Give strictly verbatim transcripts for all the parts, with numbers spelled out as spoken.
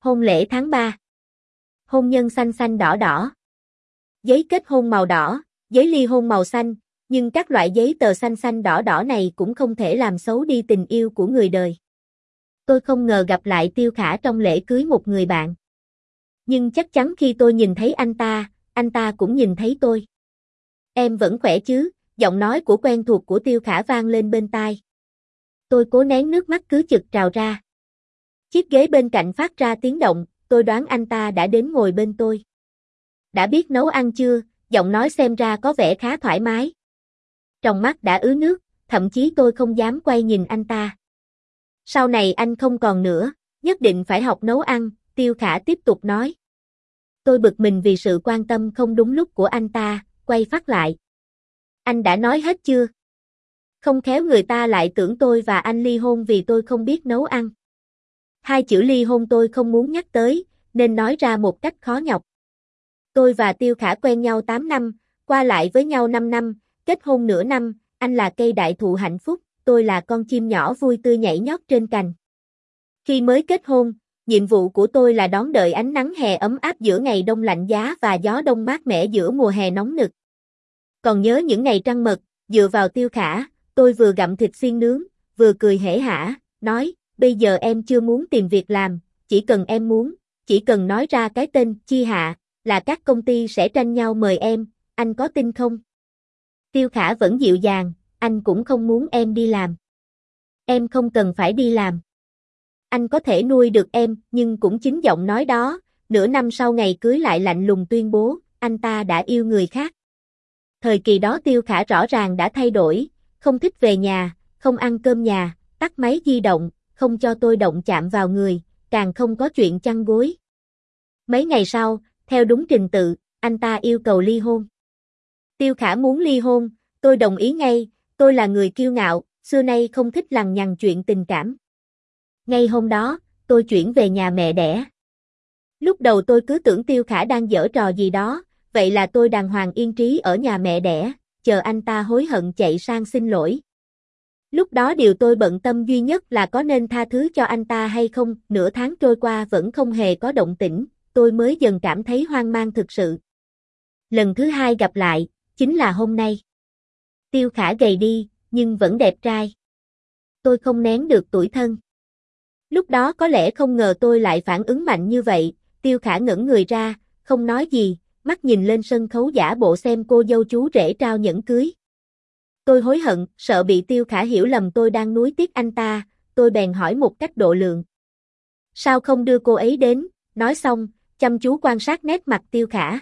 Hôn lễ tháng ba. Hôn nhân xanh xanh đỏ đỏ. Giấy kết hôn màu đỏ, giấy ly hôn màu xanh, nhưng các loại giấy tờ xanh xanh đỏ đỏ này cũng không thể làm xấu đi tình yêu của người đời. Tôi không ngờ gặp lại Tiêu Khả trong lễ cưới một người bạn. Nhưng chắc chắn khi tôi nhìn thấy anh ta, anh ta cũng nhìn thấy tôi. Em vẫn khỏe chứ? Giọng nói của quen thuộc của Tiêu Khả vang lên bên tai. Tôi cố nén nước mắt cứ chực trào ra. Chiếc ghế bên cạnh phát ra tiếng động, tôi đoán anh ta đã đến ngồi bên tôi. Đã biết nấu ăn chưa? Giọng nói xem ra có vẻ khá thoải mái. Trong mắt đã ứ nước, thậm chí tôi không dám quay nhìn anh ta. Sau này anh không còn nữa, nhất định phải học nấu ăn, Tiêu Khả tiếp tục nói. Tôi bực mình vì sự quan tâm không đúng lúc của anh ta, quay phát lại. Anh đã nói hết chưa? Không khéo người ta lại tưởng tôi và anh ly hôn vì tôi không biết nấu ăn. Hai chữ ly hôn tôi không muốn nhắc tới, nên nói ra một cách khó nhọc. Tôi và Tiêu Khả quen nhau tám năm, qua lại với nhau năm năm, kết hôn nửa năm, anh là cây đại thụ hạnh phúc, tôi là con chim nhỏ vui tươi nhảy nhót trên cành. Khi mới kết hôn, nhiệm vụ của tôi là đón đợi ánh nắng hè ấm áp giữa ngày đông lạnh giá và gió đông mát mẻ giữa mùa hè nóng nực. Còn nhớ những ngày trăng mật, dựa vào Tiêu Khả, tôi vừa gặm thịt xiên nướng, vừa cười hể hả, nói, bây giờ em chưa muốn tìm việc làm, chỉ cần em muốn, chỉ cần nói ra cái tên Chi Hạ, là các công ty sẽ tranh nhau mời em, anh có tin không? Tiêu Khả vẫn dịu dàng, anh cũng không muốn em đi làm. Em không cần phải đi làm. Anh có thể nuôi được em, nhưng cũng chính giọng nói đó, nửa năm sau ngày cưới lại lạnh lùng tuyên bố, anh ta đã yêu người khác. Thời kỳ đó Tiêu Khả rõ ràng đã thay đổi, không thích về nhà, không ăn cơm nhà, tắt máy di động, không cho tôi động chạm vào người, càng không có chuyện chăn gối. Mấy ngày sau, theo đúng trình tự, anh ta yêu cầu ly hôn. Tiêu Khả muốn ly hôn, tôi đồng ý ngay, tôi là người kiêu ngạo, xưa nay không thích lằng nhằng chuyện tình cảm. Ngay hôm đó, tôi chuyển về nhà mẹ đẻ. Lúc đầu tôi cứ tưởng Tiêu Khả đang giở trò gì đó, vậy là tôi đàng hoàng yên trí ở nhà mẹ đẻ, chờ anh ta hối hận chạy sang xin lỗi. Lúc đó điều tôi bận tâm duy nhất là có nên tha thứ cho anh ta hay không, nửa tháng trôi qua vẫn không hề có động tĩnh, tôi mới dần cảm thấy hoang mang thực sự. Lần thứ hai gặp lại, chính là hôm nay. Tiêu Khả gầy đi, nhưng vẫn đẹp trai. Tôi không nén được tủi thân. Lúc đó có lẽ không ngờ tôi lại phản ứng mạnh như vậy, Tiêu Khả ngẩng người ra, không nói gì, mắt nhìn lên sân khấu giả bộ xem cô dâu chú rể trao nhẫn cưới. Tôi hối hận, sợ bị Tiêu Khả hiểu lầm tôi đang nuối tiếc anh ta, tôi bèn hỏi một cách độ lượng. Sao không đưa cô ấy đến? Nói xong, chăm chú quan sát nét mặt Tiêu Khả.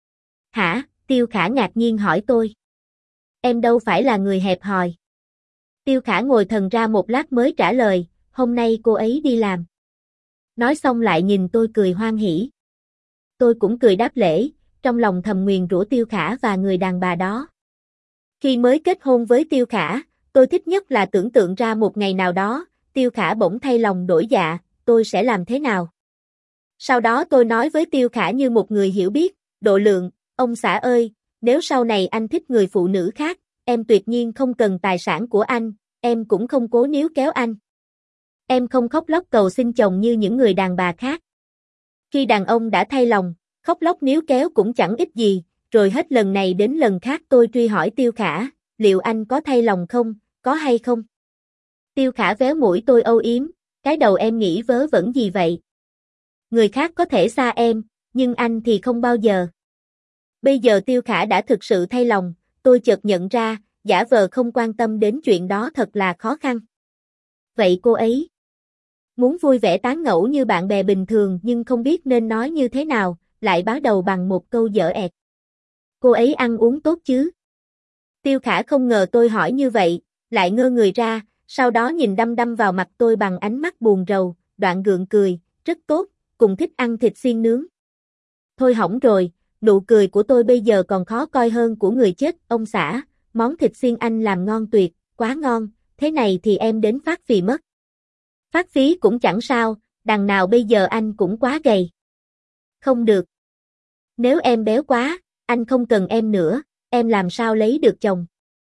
Hả? Tiêu Khả ngạc nhiên hỏi tôi. Em đâu phải là người hẹp hòi. Tiêu Khả ngồi thần ra một lát mới trả lời, hôm nay cô ấy đi làm. Nói xong lại nhìn tôi cười hoan hỉ. Tôi cũng cười đáp lễ, trong lòng thầm nguyền rủa Tiêu Khả và người đàn bà đó. Khi mới kết hôn với Tiêu Khả, tôi thích nhất là tưởng tượng ra một ngày nào đó, Tiêu Khả bỗng thay lòng đổi dạ, tôi sẽ làm thế nào? Sau đó tôi nói với Tiêu Khả như một người hiểu biết, độ lượng, ông xã ơi, nếu sau này anh thích người phụ nữ khác, em tuyệt nhiên không cần tài sản của anh, em cũng không cố níu kéo anh. Em không khóc lóc cầu xin chồng như những người đàn bà khác. Khi đàn ông đã thay lòng, khóc lóc níu kéo cũng chẳng ích gì, rồi hết lần này đến lần khác tôi truy hỏi Tiêu Khả, liệu anh có thay lòng không, có hay không? Tiêu Khả véo mũi tôi âu yếm, cái đầu em nghĩ vớ vẩn gì vậy? Người khác có thể xa em, nhưng anh thì không bao giờ. Bây giờ Tiêu Khả đã thực sự thay lòng, tôi chợt nhận ra, giả vờ không quan tâm đến chuyện đó thật là khó khăn. Vậy cô ấy muốn vui vẻ tán ngẫu như bạn bè bình thường nhưng không biết nên nói như thế nào, lại báo đầu bằng một câu dở ẹt. Cô ấy ăn uống tốt chứ? Tiêu Khả không ngờ tôi hỏi như vậy, lại ngơ người ra, sau đó nhìn đăm đăm vào mặt tôi bằng ánh mắt buồn rầu, đoạn gượng cười, rất tốt, cùng thích ăn thịt xiên nướng. Thôi hỏng rồi, nụ cười của tôi bây giờ còn khó coi hơn của người chết, ông xã, món thịt xiên anh làm ngon tuyệt, quá ngon, thế này thì em đến phát phì mất. Phát phí cũng chẳng sao, đằng nào bây giờ anh cũng quá gầy. Không được. Nếu em béo quá, anh không cần em nữa, em làm sao lấy được chồng?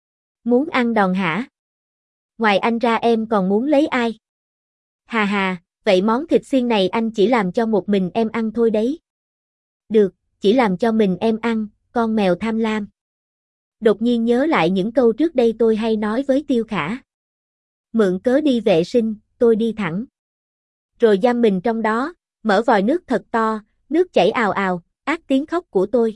Muốn ăn đòn hả? Ngoài anh ra em còn muốn lấy ai? Hà hà, Vậy món thịt xiên này anh chỉ làm cho một mình em ăn thôi đấy. Được, chỉ làm cho mình em ăn, con mèo tham lam. Đột nhiên nhớ lại những câu trước đây tôi hay nói với Tiêu Khả. Mượn cớ đi vệ sinh, tôi đi thẳng. Rồi giam mình trong đó, mở vòi nước thật to, nước chảy ào ào, át tiếng khóc của tôi.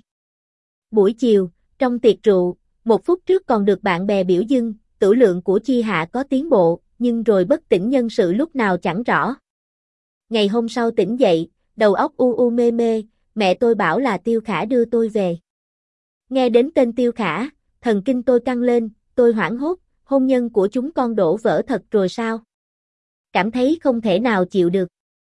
Buổi chiều, trong tiệc rượu, một phút trước còn được bạn bè biểu dưng, tửu lượng của Chi Hạ có tiến bộ, nhưng rồi bất tỉnh nhân sự lúc nào chẳng rõ. Ngày hôm sau tỉnh dậy, đầu óc u u mê mê, mẹ tôi bảo là Tiêu Khả đưa tôi về. Nghe đến tên Tiêu Khả, thần kinh tôi căng lên, tôi hoảng hốt, hôn nhân của chúng con đổ vỡ thật rồi sao? Cảm thấy không thể nào chịu được.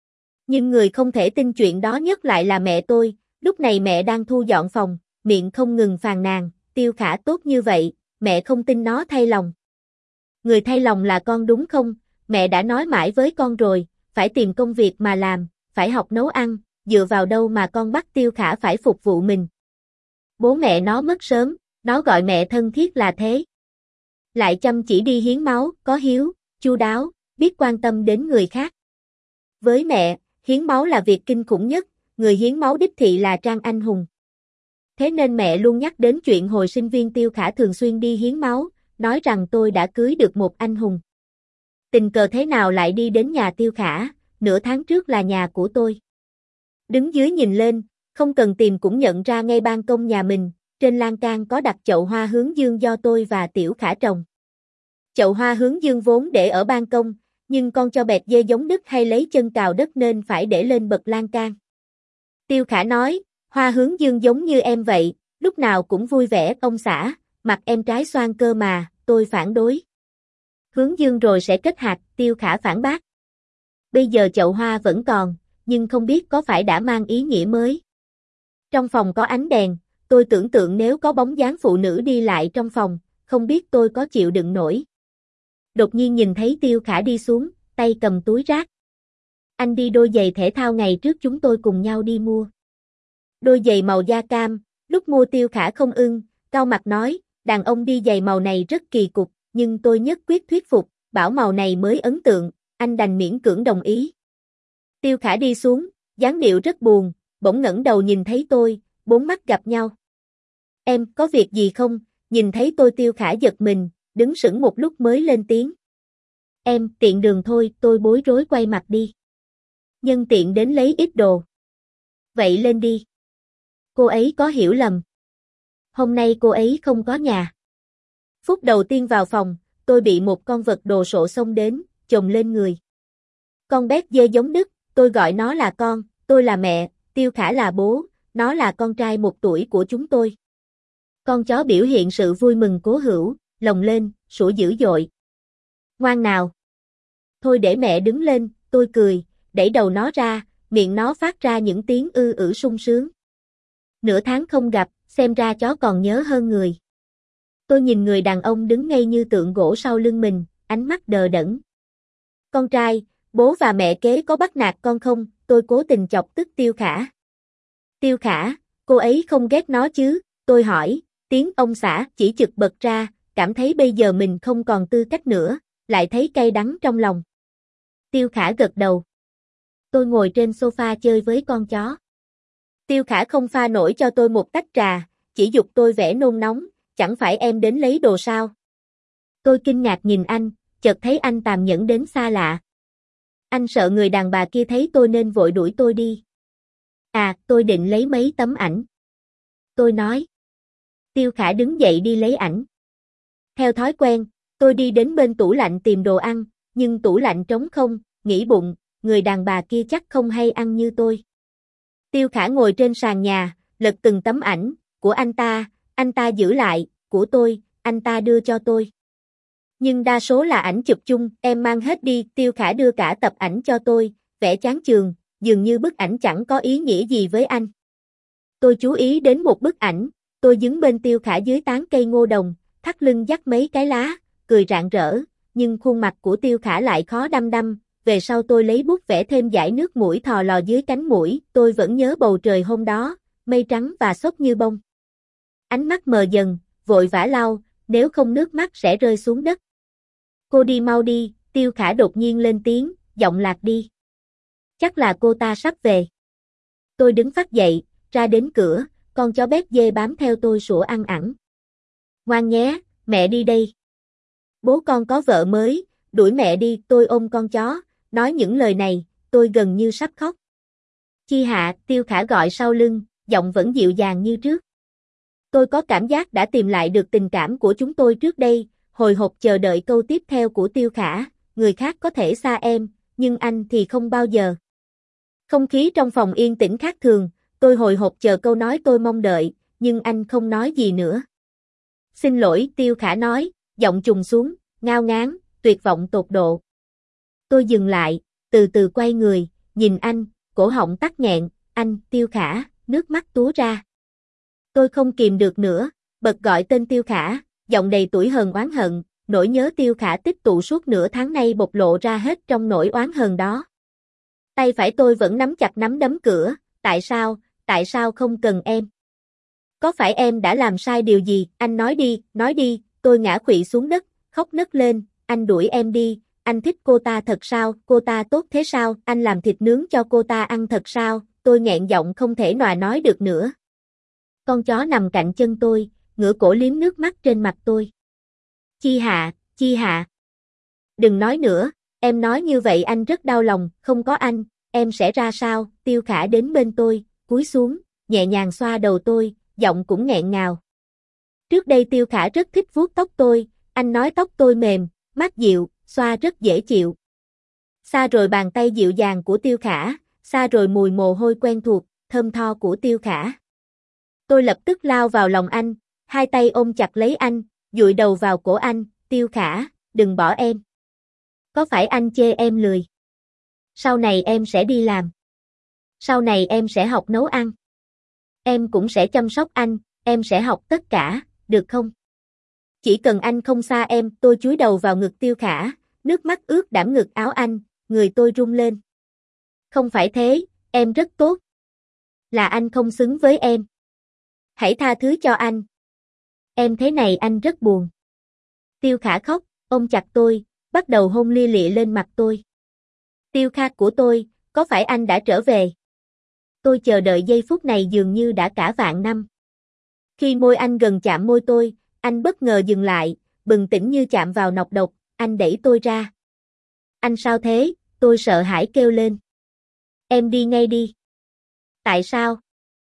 Nhưng người không thể tin chuyện đó nhất lại là mẹ tôi, lúc này mẹ đang thu dọn phòng, miệng không ngừng phàn nàn, Tiêu Khả tốt như vậy, mẹ không tin nó thay lòng. Người thay lòng là con đúng không? Mẹ đã nói mãi với con rồi, phải tìm công việc mà làm, phải học nấu ăn, dựa vào đâu mà con bắt Tiêu Khả phải phục vụ mình. Bố mẹ nó mất sớm, nó gọi mẹ thân thiết là thế. Lại chăm chỉ đi hiến máu, có hiếu, chu đáo, biết quan tâm đến người khác. Với mẹ, hiến máu là việc kinh khủng nhất, người hiến máu đích thị là Trang anh hùng. Thế nên mẹ luôn nhắc đến chuyện hồi sinh viên Tiêu Khả thường xuyên đi hiến máu, nói rằng tôi đã cưới được một anh hùng. Tình cờ thế nào lại đi đến nhà Tiêu Khả, nửa tháng trước là nhà của tôi. Đứng dưới nhìn lên, không cần tìm cũng nhận ra ngay ban công nhà mình, trên lan can có đặt chậu hoa hướng dương do tôi và Tiểu Khả trồng. Chậu hoa hướng dương vốn để ở ban công, nhưng con cho bẹt dê giống Đức hay lấy chân cào đất nên phải để lên bậc lan can. Tiêu Khả nói, hoa hướng dương giống như em vậy, lúc nào cũng vui vẻ ông xã, mặt em trái xoan cơ mà, tôi phản đối. Hướng dương rồi sẽ kết hạt, Tiêu Khả phản bác. Bây giờ chậu hoa vẫn còn, nhưng không biết có phải đã mang ý nghĩa mới. Trong phòng có ánh đèn, tôi tưởng tượng nếu có bóng dáng phụ nữ đi lại trong phòng, không biết tôi có chịu đựng nổi. Đột nhiên nhìn thấy Tiêu Khả đi xuống, tay cầm túi rác. Anh đi đôi giày thể thao ngày trước chúng tôi cùng nhau đi mua. Đôi giày màu da cam, lúc mua Tiêu Khả không ưng, cau mặt nói, đàn ông đi giày màu này rất kỳ cục, nhưng tôi nhất quyết thuyết phục, bảo màu này mới ấn tượng, anh đành miễn cưỡng đồng ý. Tiêu Khả đi xuống, dáng điệu rất buồn, bỗng ngẩng đầu nhìn thấy tôi, bốn mắt gặp nhau. Em, có việc gì không? Nhìn thấy tôi Tiêu Khả giật mình, đứng sững một lúc mới lên tiếng. Em, tiện đường thôi, tôi bối rối quay mặt đi. Nhân tiện đến lấy ít đồ. Vậy lên đi. Cô ấy có hiểu lầm. Hôm nay cô ấy không có nhà. Phút đầu tiên vào phòng, tôi bị một con vật đồ sộ xông đến, chồm lên người. Con béc dê giống Đức, tôi gọi nó là con, tôi là mẹ, Tiêu Khả là bố, nó là con trai một tuổi của chúng tôi. Con chó biểu hiện sự vui mừng cố hữu, lồng lên, sủa dữ dội. Ngoan nào. Thôi để mẹ đứng lên, tôi cười, đẩy đầu nó ra, miệng nó phát ra những tiếng ư ử sung sướng. Nửa tháng không gặp, xem ra chó còn nhớ hơn người. Tôi nhìn người đàn ông đứng ngay như tượng gỗ sau lưng mình, ánh mắt đờ đẫn. Con trai, bố và mẹ kế có bắt nạt con không? Tôi cố tình chọc tức Tiêu Khả. Tiêu Khả, cô ấy không ghét nó chứ? Tôi hỏi, tiếng ông xã chỉ chực bật ra, cảm thấy bây giờ mình không còn tư cách nữa, lại thấy cay đắng trong lòng. Tiêu Khả gật đầu. Tôi ngồi trên sofa chơi với con chó. Tiêu Khả không pha nổi cho tôi một tách trà, chỉ giục tôi vẻ nôn nóng, chẳng phải em đến lấy đồ sao? Tôi kinh ngạc nhìn anh, chợt thấy anh tàn nhẫn đến xa lạ. Anh sợ người đàn bà kia thấy tôi nên vội đuổi tôi đi. À, tôi định lấy mấy tấm ảnh. Tôi nói. Tiêu Khả đứng dậy đi lấy ảnh. Theo thói quen, tôi đi đến bên tủ lạnh tìm đồ ăn, nhưng tủ lạnh trống không, nghĩ bụng, người đàn bà kia chắc không hay ăn như tôi. Tiêu Khả ngồi trên sàn nhà, lật từng tấm ảnh, của anh ta, anh ta giữ lại, của tôi, anh ta đưa cho tôi. Nhưng đa số là ảnh chụp chung, em mang hết đi, Tiêu Khả đưa cả tập ảnh cho tôi, vẽ chán chường, dường như bức ảnh chẳng có ý nghĩa gì với anh. Tôi chú ý đến một bức ảnh, tôi đứng bên Tiêu Khả dưới tán cây ngô đồng, thắt lưng dắt mấy cái lá, cười rạng rỡ, nhưng khuôn mặt của Tiêu Khả lại khó đăm đăm, về sau tôi lấy bút vẽ thêm dải nước mũi thò lò dưới cánh mũi, tôi vẫn nhớ bầu trời hôm đó, mây trắng và xốp như bông. Ánh mắt mờ dần, vội vã lau, nếu không nước mắt sẽ rơi xuống đất. Cô đi mau đi, Tiêu Khả đột nhiên lên tiếng, giọng lạc đi. Chắc là cô ta sắp về. Tôi đứng phắt dậy, ra đến cửa, con chó béc dê bám theo tôi sủa ăn ẳng. Ngoan nhé, mẹ đi đây. Bố con có vợ mới, đuổi mẹ đi, tôi ôm con chó, nói những lời này, tôi gần như sắp khóc. Chi Hạ, Tiêu Khả gọi sau lưng, giọng vẫn dịu dàng như trước. Tôi có cảm giác đã tìm lại được tình cảm của chúng tôi trước đây, hồi hộp chờ đợi câu tiếp theo của Tiêu Khả, người khác có thể xa em, nhưng anh thì không bao giờ. Không khí trong phòng yên tĩnh khác thường, tôi hồi hộp chờ câu nói tôi mong đợi, nhưng anh không nói gì nữa. Xin lỗi, Tiêu Khả nói, giọng trùng xuống, ngao ngán, tuyệt vọng tột độ. Tôi dừng lại, từ từ quay người, nhìn anh, cổ họng tắc nghẹn, anh, Tiêu Khả, nước mắt túa ra. Tôi không kìm được nữa, bật gọi tên Tiêu Khả, giọng đầy tủi hờn oán hận, nỗi nhớ Tiêu Khả tích tụ suốt nửa tháng nay bộc lộ ra hết trong nỗi oán hờn đó. Tay phải tôi vẫn nắm chặt nắm đấm cửa, tại sao, tại sao không cần em? Có phải em đã làm sai điều gì, anh nói đi, nói đi, tôi ngã khuỵu xuống đất, khóc nấc lên, anh đuổi em đi, anh thích cô ta thật sao, cô ta tốt thế sao, anh làm thịt nướng cho cô ta ăn thật sao, tôi nghẹn giọng không thể nòa nói được nữa. Con chó nằm cạnh chân tôi, ngửa cổ liếm nước mắt trên mặt tôi. Chi Hạ, Chi Hạ. Đừng nói nữa, em nói như vậy anh rất đau lòng, không có anh, em sẽ ra sao, Tiêu Khả đến bên tôi, cúi xuống, nhẹ nhàng xoa đầu tôi, giọng cũng nghẹn ngào. Trước đây Tiêu Khả rất thích vuốt tóc tôi, anh nói tóc tôi mềm, mát dịu, xoa rất dễ chịu. Xa rồi bàn tay dịu dàng của Tiêu Khả, xa rồi mùi mồ hôi quen thuộc, thơm tho của Tiêu Khả. Tôi lập tức lao vào lòng anh, hai tay ôm chặt lấy anh, dụi đầu vào cổ anh, Tiêu Khả, đừng bỏ em. Có phải anh chê em lười? Sau này em sẽ đi làm. Sau này em sẽ học nấu ăn. Em cũng sẽ chăm sóc anh, em sẽ học tất cả, được không? Chỉ cần anh không xa em, tôi chúi đầu vào ngực Tiêu Khả, nước mắt ướt đẫm ngực áo anh, người tôi run lên. Không phải thế, em rất tốt. Là anh không xứng với em. Hãy tha thứ cho anh. Em thế này anh rất buồn. Tiêu Khả khóc, ôm chặt tôi, bắt đầu hôn lia lịa lên mặt tôi. Tiêu Khả của tôi, có phải anh đã trở về? Tôi chờ đợi giây phút này dường như đã cả vạn năm. Khi môi anh gần chạm môi tôi, anh bất ngờ dừng lại, bừng tỉnh như chạm vào nọc độc, anh đẩy tôi ra. Anh sao thế? Tôi sợ hãi kêu lên. Em đi ngay đi. Tại sao?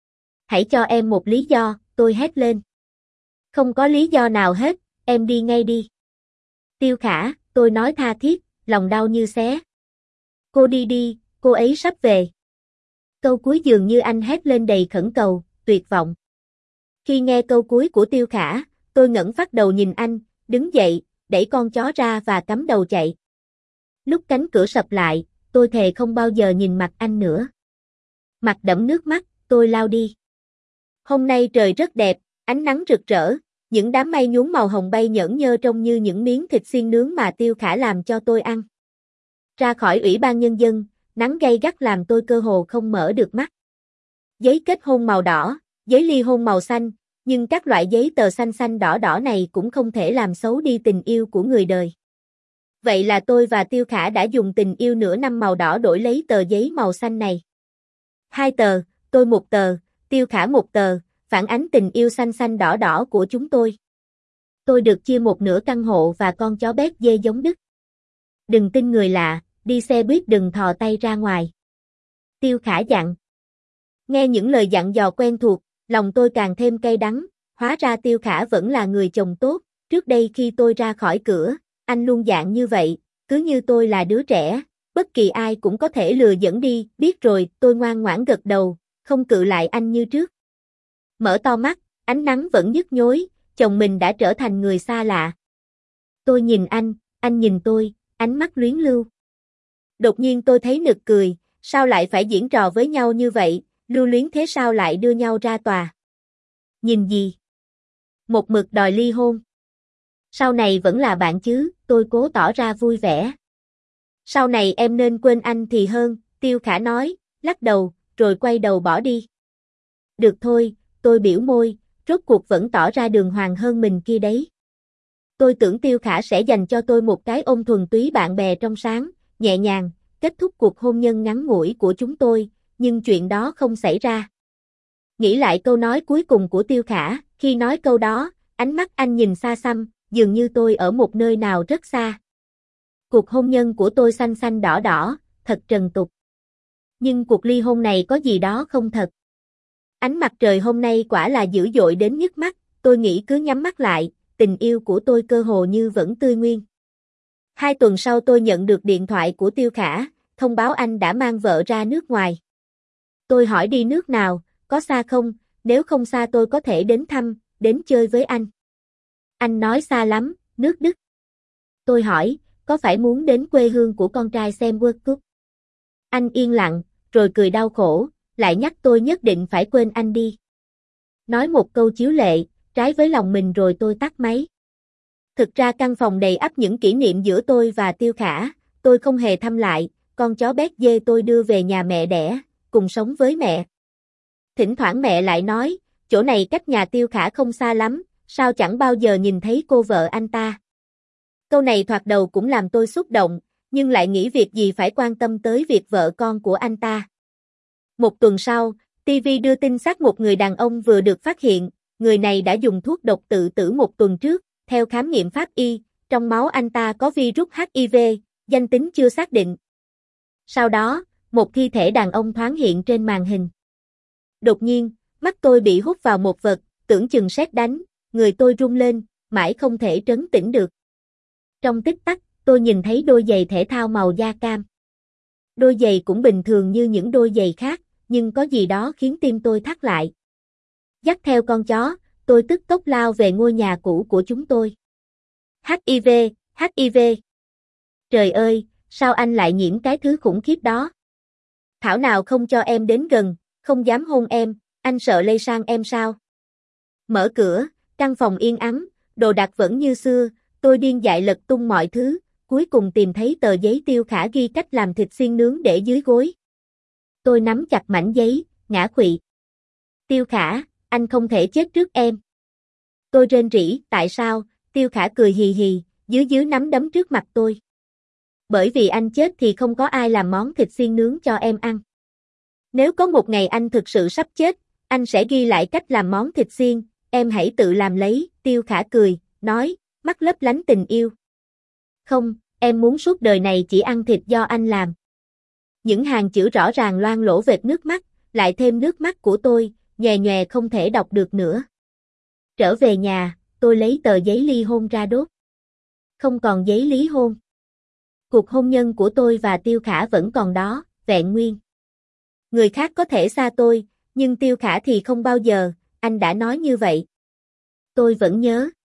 Hãy cho em một lý do, tôi hét lên. Không có lý do nào hết, em đi ngay đi. Tiêu Khả, tôi nói tha thiết, lòng đau như xé. Cô đi đi, cô ấy sắp về. Câu cuối dường như anh hét lên đầy khẩn cầu, tuyệt vọng. Khi nghe câu cuối của Tiêu Khả, tôi ngẩng phát đầu nhìn anh, đứng dậy, đẩy con chó ra và cắm đầu chạy. Lúc cánh cửa sập lại, tôi thề không bao giờ nhìn mặt anh nữa. Mặt đẫm nước mắt, tôi lao đi. Hôm nay trời rất đẹp, ánh nắng rực rỡ, những đám mây nhuốm màu hồng bay nhởn nhơ trông như những miếng thịt xiên nướng mà Tiêu Khả làm cho tôi ăn. Ra khỏi Ủy ban Nhân dân, nắng gay gắt làm tôi cơ hồ không mở được mắt. Giấy kết hôn màu đỏ, giấy ly hôn màu xanh, nhưng các loại giấy tờ xanh xanh đỏ đỏ này cũng không thể làm xấu đi tình yêu của người đời. Vậy là tôi và Tiêu Khả đã dùng tình yêu nửa năm màu đỏ đổi lấy tờ giấy màu xanh này. Hai tờ, tôi một tờ, Tiêu Khả một tờ, phản ánh tình yêu xanh xanh đỏ đỏ của chúng tôi. Tôi được chia một nửa căn hộ và con chó béc dê giống Đức. Đừng tin người lạ, đi xe buýt đừng thò tay ra ngoài. Tiêu Khả dặn. Nghe những lời dặn dò quen thuộc, lòng tôi càng thêm cay đắng, hóa ra Tiêu Khả vẫn là người chồng tốt, trước đây khi tôi ra khỏi cửa, anh luôn dặn như vậy, cứ như tôi là đứa trẻ, bất kỳ ai cũng có thể lừa dẫn đi, biết rồi, tôi ngoan ngoãn gật đầu, không cự lại anh như trước. Mở to mắt, ánh nắng vẫn nhức nhối, chồng mình đã trở thành người xa lạ. Tôi nhìn anh, anh nhìn tôi, ánh mắt luyến lưu. Đột nhiên tôi thấy nực cười, sao lại phải diễn trò với nhau như vậy, lưu luyến thế sao lại đưa nhau ra tòa. Nhìn gì? Một mực đòi ly hôn. Sau này vẫn là bạn chứ, tôi cố tỏ ra vui vẻ. Sau này em nên quên anh thì hơn, Tiêu Khả nói, lắc đầu, rồi quay đầu bỏ đi. Được thôi, tôi biểu môi, rốt cuộc vẫn tỏ ra đường hoàng hơn mình kia đấy. Tôi tưởng Tiêu Khả sẽ dành cho tôi một cái ôm thuần túy bạn bè trong sáng, nhẹ nhàng, kết thúc cuộc hôn nhân ngắn ngủi của chúng tôi, nhưng chuyện đó không xảy ra. Nghĩ lại câu nói cuối cùng của Tiêu Khả, khi nói câu đó, ánh mắt anh nhìn xa xăm, dường như tôi ở một nơi nào rất xa. Cuộc hôn nhân của tôi xanh xanh đỏ đỏ, thật trần tục. Nhưng cuộc ly hôn này có gì đó không thật. Ánh mặt trời hôm nay quả là dữ dội đến nhức mắt, tôi nghĩ cứ nhắm mắt lại, tình yêu của tôi cơ hồ như vẫn tươi nguyên. Hai tuần sau tôi nhận được điện thoại của Tiêu Khả, thông báo anh đã mang vợ ra nước ngoài. Tôi hỏi đi nước nào, có xa không, nếu không xa tôi có thể đến thăm, đến chơi với anh. Anh nói xa lắm, nước Đức. Tôi hỏi, có phải muốn đến quê hương của con trai xem World Cup? Anh yên lặng, rồi cười đau khổ, lại nhắc tôi nhất định phải quên anh đi. Nói một câu chiếu lệ, trái với lòng mình rồi tôi tắt máy. Thực ra căn phòng đầy ắp những kỷ niệm giữa tôi và Tiêu Khả, tôi không hề thăm lại, con chó bé dê tôi đưa về nhà mẹ đẻ, cùng sống với mẹ. Thỉnh thoảng mẹ lại nói, chỗ này cách nhà Tiêu Khả không xa lắm, sao chẳng bao giờ nhìn thấy cô vợ anh ta. Câu này thoạt đầu cũng làm tôi xúc động, nhưng lại nghĩ việc gì phải quan tâm tới việc vợ con của anh ta. Một tuần sau, ti vi đưa tin xác một người đàn ông vừa được phát hiện, người này đã dùng thuốc độc tự tử một tuần trước, theo khám nghiệm pháp y, trong máu anh ta có virus hát i vê, danh tính chưa xác định. Sau đó, một thi thể đàn ông thoáng hiện trên màn hình. Đột nhiên, mắt tôi bị hút vào một vật, tưởng chừng sét đánh, người tôi run lên, mãi không thể trấn tĩnh được. Trong tích tắc, tôi nhìn thấy đôi giày thể thao màu da cam. Đôi giày cũng bình thường như những đôi giày khác, nhưng có gì đó khiến tim tôi thắt lại. Dắt theo con chó, tôi tức tốc lao về ngôi nhà cũ của chúng tôi. hát i vê, hát i vê. Trời ơi, sao anh lại nhiễm cái thứ khủng khiếp đó? Thảo nào không cho em đến gần, không dám hôn em, anh sợ lây sang em sao? Mở cửa, căn phòng yên ắng, đồ đạc vẫn như xưa, tôi điên dại lật tung mọi thứ, cuối cùng tìm thấy tờ giấy Tiêu Khả ghi cách làm thịt xiên nướng để dưới gối. Tôi nắm chặt mảnh giấy, ngã khuỵu. Tiêu Khả, anh không thể chết trước em. Tôi rên rỉ, tại sao? Tiêu Khả cười hì hì, dưới dưới nắm đấm trước mặt tôi. Bởi vì anh chết thì không có ai làm món thịt xiên nướng cho em ăn. Nếu có một ngày anh thực sự sắp chết, anh sẽ ghi lại cách làm món thịt xiên, em hãy tự làm lấy. Tiêu Khả cười, nói, mắt lấp lánh tình yêu. Không, em muốn suốt đời này chỉ ăn thịt do anh làm. Những hàng chữ rõ ràng loang lổ vệt nước mắt, lại thêm nước mắt của tôi, nhòe nhòe không thể đọc được nữa. Trở về nhà, tôi lấy tờ giấy ly hôn ra đốt. Không còn giấy lý hôn. Cuộc hôn nhân của tôi và Tiêu Khả vẫn còn đó, vẹn nguyên. Người khác có thể xa tôi, nhưng Tiêu Khả thì không bao giờ, anh đã nói như vậy. Tôi vẫn nhớ.